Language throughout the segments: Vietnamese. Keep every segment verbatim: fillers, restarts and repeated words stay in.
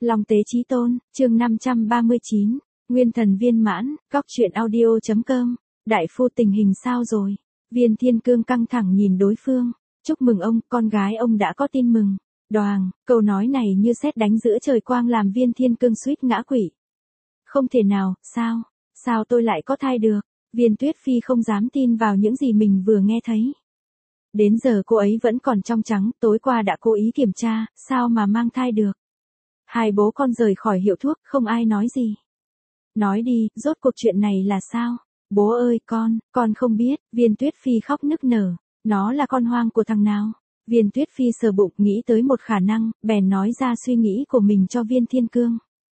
Long Tế Chí Tôn, chương năm trăm ba mươi chín, Nguyên Thần Viên Mãn, Góc Chuyện Audio.com, đại phu tình hình sao rồi? Viên Thiên Cương căng thẳng nhìn đối phương, chúc mừng ông, con gái ông đã có tin mừng. Đoàng, câu nói này như sét đánh giữa trời quang làm Viên Thiên Cương suýt ngã quỵ. Không thể nào, sao, sao tôi lại có thai được? Viên Tuyết Phi không dám tin vào những gì mình vừa nghe thấy. Đến giờ cô ấy vẫn còn trong trắng, tối qua đã cố ý kiểm tra, sao mà mang thai được? Hai bố con rời khỏi hiệu thuốc, không ai nói gì. Nói đi, rốt cuộc chuyện này là sao? Bố ơi con, con không biết. Viên Tuyết Phi khóc nức nở. Nó là con hoang của thằng nào? Viên Tuyết Phi sờ bụng nghĩ tới một khả năng, bèn nói ra suy nghĩ của mình cho Viên Thiên Cương.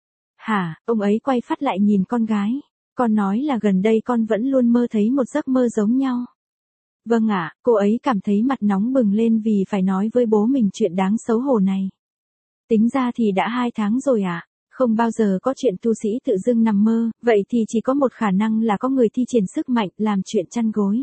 Hả, ông ấy quay phát lại nhìn con gái. Con nói là gần đây con vẫn luôn mơ thấy một giấc mơ giống nhau. Vâng ạ, cô ấy cảm thấy mặt nóng bừng lên vì phải nói với bố mình chuyện đáng xấu hổ này. Tính ra thì đã hai tháng rồi ạ. À? Không bao giờ có chuyện tu sĩ tự dưng nằm mơ, vậy thì chỉ có một khả năng là có người thi triển sức mạnh làm chuyện chăn gối.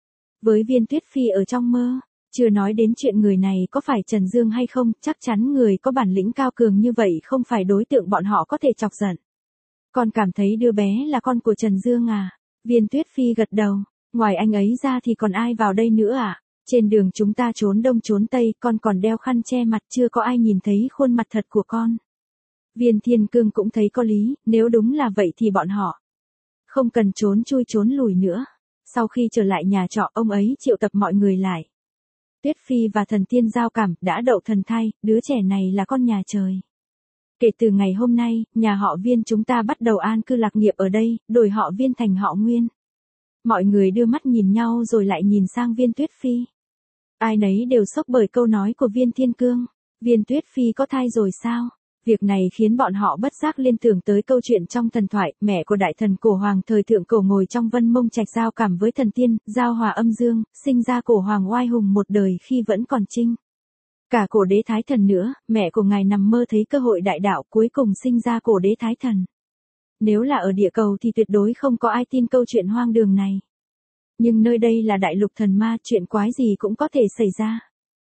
Với Viên Tuyết Phi ở trong mơ, chưa nói đến chuyện người này có phải Trần Dương hay không, chắc chắn người có bản lĩnh cao cường như vậy không phải đối tượng bọn họ có thể chọc giận. Con cảm thấy đứa bé là con của Trần Dương à? Viên Tuyết Phi gật đầu, ngoài anh ấy ra thì còn ai vào đây nữa à? Trên đường chúng ta trốn đông trốn tây, con còn đeo khăn che mặt, chưa có ai nhìn thấy khuôn mặt thật của con. Viên Thiên Cương cũng thấy có lý, nếu đúng là vậy thì bọn họ không cần trốn chui trốn lùi nữa. Sau khi trở lại nhà trọ, ông ấy triệu tập mọi người lại. Tuyết Phi và thần tiên giao cảm, đã đậu thần thai, đứa trẻ này là con nhà trời. Kể từ ngày hôm nay, nhà họ Viên chúng ta bắt đầu an cư lạc nghiệp ở đây, đổi họ Viên thành họ Nguyên. Mọi người đưa mắt nhìn nhau rồi lại nhìn sang Viên Tuyết Phi. Ai nấy đều sốc bởi câu nói của Viên Thiên Cương. Viên Tuyết Phi có thai rồi sao? Việc này khiến bọn họ bất giác liên tưởng tới câu chuyện trong thần thoại, mẹ của đại thần Cổ Hoàng thời thượng cổ ngồi trong Vân Mông Trạch giao cảm với thần tiên, giao hòa âm dương, sinh ra Cổ Hoàng oai hùng một đời khi vẫn còn trinh. Cả Cổ Đế Thái Thần nữa, mẹ của ngài nằm mơ thấy cơ hội đại đạo, cuối cùng sinh ra Cổ Đế Thái Thần. Nếu là ở địa cầu thì tuyệt đối không có ai tin câu chuyện hoang đường này. Nhưng nơi đây là đại lục thần ma, chuyện quái gì cũng có thể xảy ra.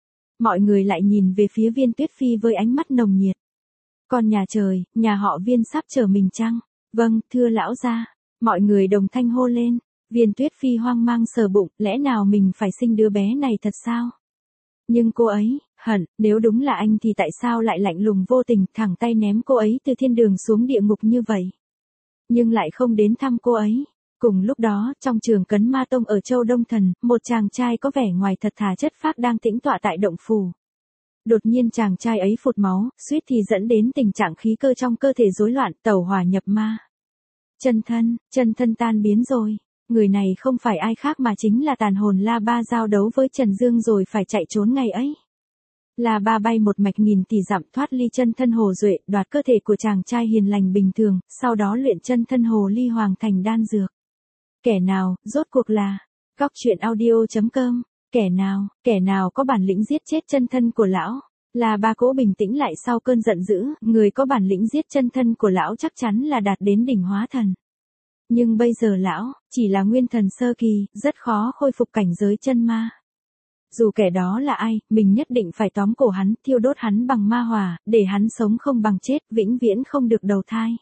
Mọi người lại nhìn về phía Viên Tuyết Phi với ánh mắt nồng nhiệt. Con nhà trời, nhà họ Viên sắp trở mình chăng? Vâng, thưa lão gia. Mọi người đồng thanh hô lên. Viên Tuyết Phi hoang mang sờ bụng, lẽ nào mình phải sinh đứa bé này thật sao? Nhưng cô ấy, hận, nếu đúng là anh thì tại sao lại lạnh lùng vô tình, thẳng tay ném cô ấy từ thiên đường xuống địa ngục như vậy? Nhưng lại không đến thăm cô ấy. Cùng lúc đó, trong trường Cấn Ma Tông ở Châu Đông Thần, một chàng trai có vẻ ngoài thật thà chất phác đang tĩnh tọa tại động phủ. Đột nhiên chàng trai ấy phụt máu, suýt thì dẫn đến tình trạng khí cơ trong cơ thể rối loạn, tẩu hỏa nhập ma. Chân thân, chân thân tan biến rồi. Người này không phải ai khác mà chính là tàn hồn La Ba giao đấu với Trần Dương rồi phải chạy trốn ngày ấy. La Ba bay một mạch nghìn tỷ dặm thoát ly chân thân hồ duệ, đoạt cơ thể của chàng trai hiền lành bình thường, sau đó luyện chân thân hồ ly hoàng thành đan dược. Kẻ nào, rốt cuộc là, Góc Chuyện Audio.com, kẻ nào, kẻ nào có bản lĩnh giết chết chân thân của lão? La Ba cố bình tĩnh lại sau cơn giận dữ, người có bản lĩnh giết chân thân của lão chắc chắn là đạt đến đỉnh hóa thần. Nhưng bây giờ lão, chỉ là nguyên thần sơ kỳ, rất khó khôi phục cảnh giới chân ma. Dù kẻ đó là ai, mình nhất định phải tóm cổ hắn, thiêu đốt hắn bằng ma hỏa, để hắn sống không bằng chết, vĩnh viễn không được đầu thai.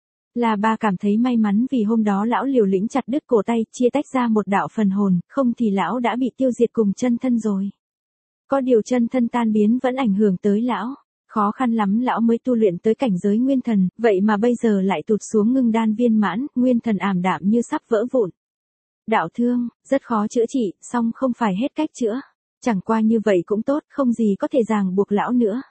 La Ba cảm thấy may mắn vì hôm đó lão liều lĩnh chặt đứt cổ tay, chia tách ra một đạo phần hồn, không thì lão đã bị tiêu diệt cùng chân thân rồi. Có điều chân thân tan biến vẫn ảnh hưởng tới lão, khó khăn lắm lão mới tu luyện tới cảnh giới nguyên thần, vậy mà bây giờ lại tụt xuống ngưng đan viên mãn, nguyên thần ảm đạm như sắp vỡ vụn. Đạo thương, rất khó chữa trị, song không phải hết cách chữa. Chẳng qua như vậy cũng tốt, không gì có thể ràng buộc lão nữa.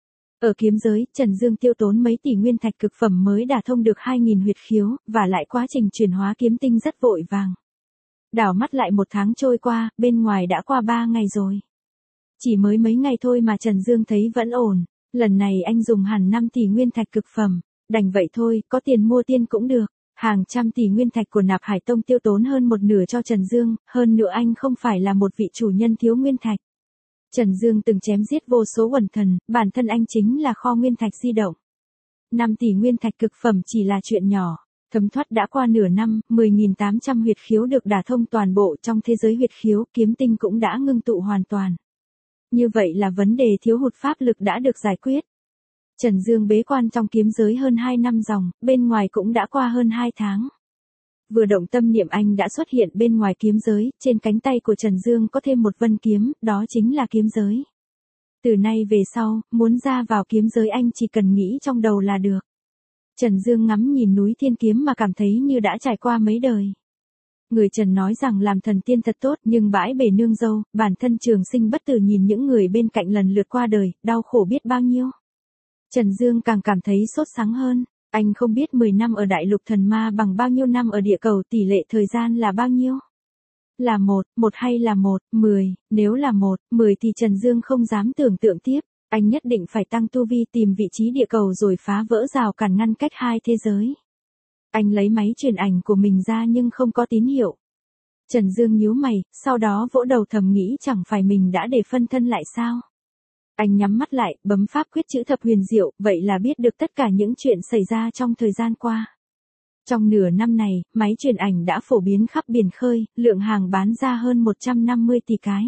Ở kiếm giới, Trần Dương tiêu tốn mấy tỷ nguyên thạch cực phẩm mới đả thông được hai nghìn huyệt khiếu, và lại quá trình chuyển hóa kiếm tinh rất vội vàng. Đảo mắt lại một tháng trôi qua, bên ngoài đã qua ba ngày rồi. Chỉ mới mấy ngày thôi mà Trần Dương thấy vẫn ổn, lần này anh dùng hẳn năm tỷ nguyên thạch cực phẩm, đành vậy thôi, có tiền mua tiên cũng được. Hàng trăm tỷ nguyên thạch của Nạp Hải Tông tiêu tốn hơn một nửa cho Trần Dương, hơn nữa anh không phải là một vị chủ nhân thiếu nguyên thạch. Trần Dương từng chém giết vô số quần thần, bản thân anh chính là kho nguyên thạch di động. năm tỷ nguyên thạch cực phẩm chỉ là chuyện nhỏ, thấm thoát đã qua nửa năm, mười nghìn tám trăm huyệt khiếu được đả thông toàn bộ trong thế giới huyệt khiếu, kiếm tinh cũng đã ngưng tụ hoàn toàn. Như vậy là vấn đề thiếu hụt pháp lực đã được giải quyết. Trần Dương bế quan trong kiếm giới hơn hai năm dòng, bên ngoài cũng đã qua hơn hai tháng. Vừa động tâm niệm anh đã xuất hiện bên ngoài kiếm giới, trên cánh tay của Trần Dương có thêm một vân kiếm, đó chính là kiếm giới. Từ nay về sau, muốn ra vào kiếm giới anh chỉ cần nghĩ trong đầu là được. Trần Dương ngắm nhìn núi thiên kiếm mà cảm thấy như đã trải qua mấy đời. Người Trần nói rằng làm thần tiên thật tốt nhưng bãi bể nương dâu, bản thân trường sinh bất tử nhìn những người bên cạnh lần lượt qua đời, đau khổ biết bao nhiêu. Trần Dương càng cảm thấy sốt sắng hơn, anh không biết mười năm ở đại lục thần ma bằng bao nhiêu năm ở địa cầu, tỷ lệ thời gian là bao nhiêu. Là một, một hay là một, mười, nếu là một, mười thì Trần Dương không dám tưởng tượng tiếp, anh nhất định phải tăng tu vi tìm vị trí địa cầu rồi phá vỡ rào cản ngăn cách hai thế giới. Anh lấy máy truyền ảnh của mình ra nhưng không có tín hiệu. Trần Dương nhíu mày, sau đó vỗ đầu thầm nghĩ chẳng phải mình đã để phân thân lại sao. Anh nhắm mắt lại, bấm pháp quyết chữ thập huyền diệu, vậy là biết được tất cả những chuyện xảy ra trong thời gian qua. Trong nửa năm này, máy truyền ảnh đã phổ biến khắp biển khơi, lượng hàng bán ra hơn một trăm năm mươi tỷ cái.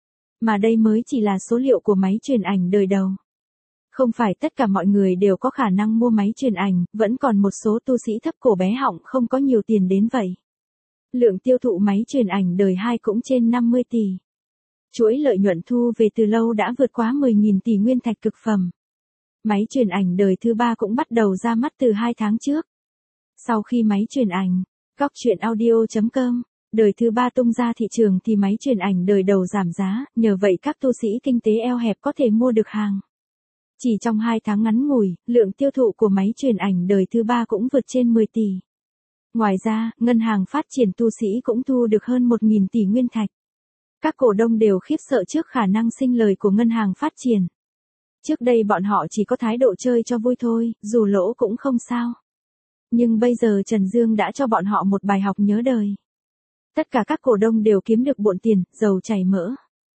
Mà đây mới chỉ là số liệu của máy truyền ảnh đời đầu. Không phải tất cả mọi người đều có khả năng mua máy truyền ảnh, vẫn còn một số tu sĩ thấp cổ bé họng không có nhiều tiền đến vậy. Lượng tiêu thụ máy truyền ảnh đời hai cũng trên năm mươi tỷ. Chuỗi lợi nhuận thu về từ lâu đã vượt quá mười nghìn tỷ nguyên thạch cực phẩm. Máy truyền ảnh đời thứ ba cũng bắt đầu ra mắt từ hai tháng trước. Sau khi máy truyền ảnh, góc truyện audio chấm com, đời thứ ba tung ra thị trường thì máy truyền ảnh đời đầu giảm giá, nhờ vậy các tu sĩ kinh tế eo hẹp có thể mua được hàng. Chỉ trong hai tháng ngắn ngủi, lượng tiêu thụ của máy truyền ảnh đời thứ ba cũng vượt trên mười tỷ. Ngoài ra, ngân hàng phát triển tu sĩ cũng thu được hơn một nghìn tỷ nguyên thạch. Các cổ đông đều khiếp sợ trước khả năng sinh lời của ngân hàng phát triển. Trước đây bọn họ chỉ có thái độ chơi cho vui thôi, dù lỗ cũng không sao. Nhưng bây giờ Trần Dương đã cho bọn họ một bài học nhớ đời. Tất cả các cổ đông đều kiếm được bộn tiền, dầu chảy mỡ.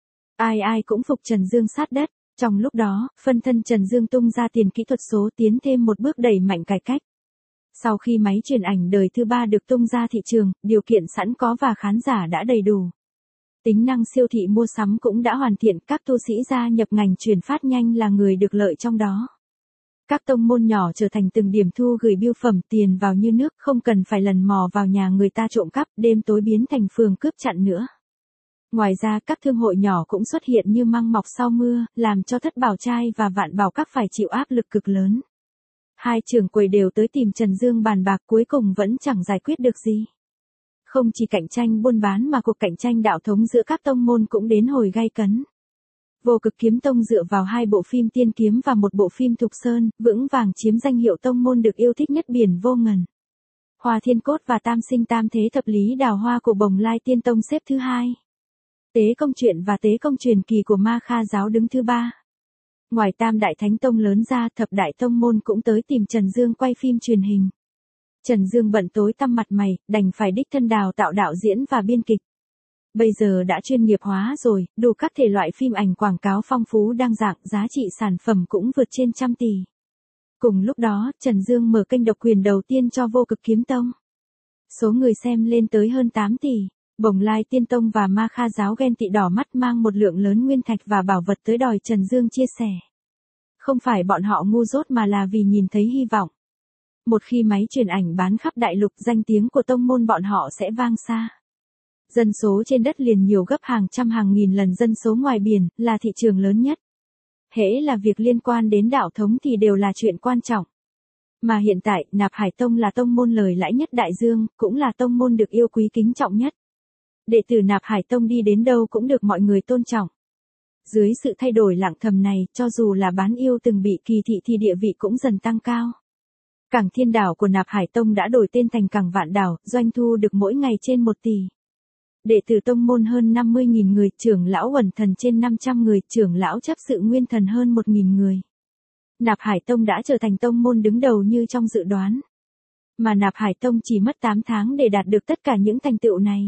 Ai ai cũng phục Trần Dương sát đất. Trong lúc đó, phân thân Trần Dương tung ra tiền kỹ thuật số tiến thêm một bước đẩy mạnh cải cách. Sau khi máy truyền ảnh đời thứ ba được tung ra thị trường, điều kiện sẵn có và khán giả đã đầy đủ. Tính năng siêu thị mua sắm cũng đã hoàn thiện, các tu sĩ gia nhập ngành truyền phát nhanh là người được lợi trong đó. Các tông môn nhỏ trở thành từng điểm thu gửi bưu phẩm, tiền vào như nước, không cần phải lần mò vào nhà người ta trộm cắp, đêm tối biến thành phường cướp chặn nữa. Ngoài ra các thương hội nhỏ cũng xuất hiện như măng mọc sau mưa, làm cho Thất Bảo Trai và Vạn Bảo Các phải chịu áp lực cực lớn. Hai trưởng quầy đều tới tìm Trần Dương bàn bạc, cuối cùng vẫn chẳng giải quyết được gì. Không chỉ cạnh tranh buôn bán mà cuộc cạnh tranh đạo thống giữa các tông môn cũng đến hồi gay cấn. Vô Cực Kiếm Tông dựa vào hai bộ phim Tiên Kiếm và một bộ phim Thục Sơn, vững vàng chiếm danh hiệu tông môn được yêu thích nhất biển vô ngần. Hoa Thiên Cốt và Tam Sinh Tam Thế Thập Lý Đào Hoa của Bồng Lai Tiên Tông xếp thứ hai. Tế Công Truyện và Tế Công Truyền Kỳ của Ma Kha Giáo đứng thứ ba. Ngoài Tam Đại Thánh Tông lớn ra, Thập Đại Tông môn cũng tới tìm Trần Dương quay phim truyền hình. Trần Dương bận tối tăm mặt mày, đành phải đích thân đào tạo đạo diễn và biên kịch. Bây giờ đã chuyên nghiệp hóa rồi, đủ các thể loại phim ảnh quảng cáo phong phú đa dạng, giá trị sản phẩm cũng vượt trên trăm tỷ. Cùng lúc đó, Trần Dương mở kênh độc quyền đầu tiên cho Vô Cực Kiếm Tông. Số người xem lên tới hơn tám tỷ. Bồng Lai Tiên Tông và Ma Kha Giáo ghen tị đỏ mắt, mang một lượng lớn nguyên thạch và bảo vật tới đòi Trần Dương chia sẻ. Không phải bọn họ ngu dốt mà là vì nhìn thấy hy vọng. Một khi máy truyền ảnh bán khắp đại lục, danh tiếng của tông môn bọn họ sẽ vang xa. Dân số trên đất liền nhiều gấp hàng trăm hàng nghìn lần dân số ngoài biển, là thị trường lớn nhất. Hễ là việc liên quan đến đạo thống thì đều là chuyện quan trọng. Mà hiện tại, Nạp Hải Tông là tông môn lời lãi nhất đại dương, cũng là tông môn được yêu quý kính trọng nhất. Đệ tử Nạp Hải Tông đi đến đâu cũng được mọi người tôn trọng. Dưới sự thay đổi lặng thầm này, cho dù là bán yêu từng bị kỳ thị thì địa vị cũng dần tăng cao. Cảng Thiên Đảo của Nạp Hải Tông đã đổi tên thành Cảng Vạn Đảo, doanh thu được mỗi ngày trên một tỷ. Đệ tử tông môn hơn năm mươi nghìn người, trưởng lão Uẩn Thần trên năm trăm người, trưởng lão chấp sự Nguyên Thần hơn một nghìn người. Nạp Hải Tông đã trở thành tông môn đứng đầu như trong dự đoán. Mà Nạp Hải Tông chỉ mất tám tháng để đạt được tất cả những thành tựu này.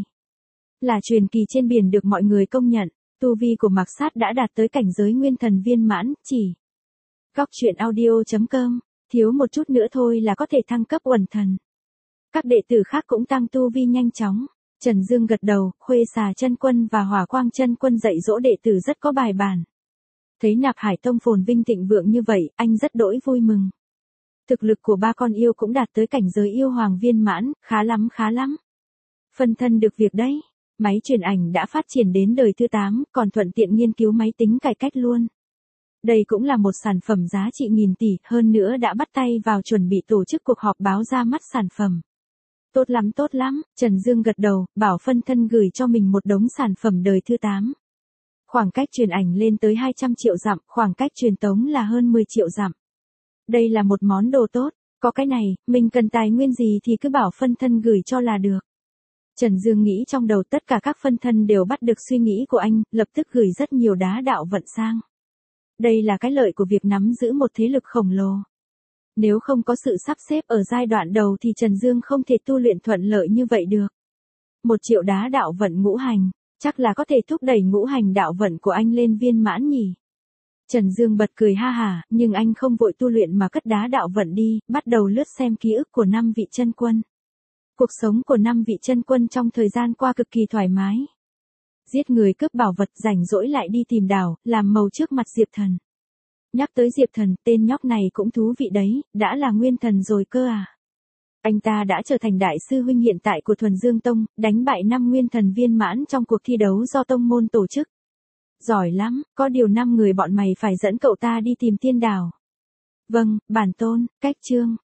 Là truyền kỳ trên biển được mọi người công nhận, tu vi của Mạc Sát đã đạt tới cảnh giới Nguyên Thần viên mãn, chỉ. Góc truyện audio chấm com, thiếu một chút nữa thôi là có thể thăng cấp Uẩn Thần. Các đệ tử khác cũng tăng tu vi nhanh chóng. Trần Dương gật đầu, Khuê Xà Chân Quân và Hỏa Quang Chân Quân dạy dỗ đệ tử rất có bài bản. Thấy Nạp Hải Tông phồn vinh thịnh vượng như vậy, anh rất đỗi vui mừng. Thực lực của ba con yêu cũng đạt tới cảnh giới yêu hoàng viên mãn, khá lắm khá lắm. Phân thân được việc đấy. Máy truyền ảnh đã phát triển đến đời thứ tám, còn thuận tiện nghiên cứu máy tính cải cách luôn. Đây cũng là một sản phẩm giá trị nghìn tỷ, hơn nữa đã bắt tay vào chuẩn bị tổ chức cuộc họp báo ra mắt sản phẩm. Tốt lắm tốt lắm, Trần Dương gật đầu, bảo phân thân gửi cho mình một đống sản phẩm đời thứ tám. Khoảng cách truyền ảnh lên tới hai trăm triệu dặm, khoảng cách truyền tống là hơn mười triệu dặm. Đây là một món đồ tốt, có cái này, mình cần tài nguyên gì thì cứ bảo phân thân gửi cho là được. Trần Dương nghĩ trong đầu tất cả các phân thân đều bắt được suy nghĩ của anh, lập tức gửi rất nhiều đá đạo vận sang. Đây là cái lợi của việc nắm giữ một thế lực khổng lồ. Nếu không có sự sắp xếp ở giai đoạn đầu thì Trần Dương không thể tu luyện thuận lợi như vậy được. Một triệu đá đạo vận ngũ hành, chắc là có thể thúc đẩy ngũ hành đạo vận của anh lên viên mãn nhỉ. Trần Dương bật cười ha hả, nhưng anh không vội tu luyện mà cất đá đạo vận đi, bắt đầu lướt xem ký ức của năm vị chân quân. Cuộc sống của năm vị chân quân trong thời gian qua cực kỳ thoải mái. Giết người cướp bảo vật, rảnh rỗi lại đi tìm đào, làm màu trước mặt Diệp Thần. Nhắc tới Diệp Thần, tên nhóc này cũng thú vị đấy, đã là nguyên thần rồi cơ à. Anh ta đã trở thành đại sư huynh hiện tại của Thuần Dương Tông, đánh bại năm nguyên thần viên mãn trong cuộc thi đấu do tông môn tổ chức. Giỏi lắm, có điều năm người bọn mày phải dẫn cậu ta đi tìm tiên đào. Vâng, bản tôn, cách chương.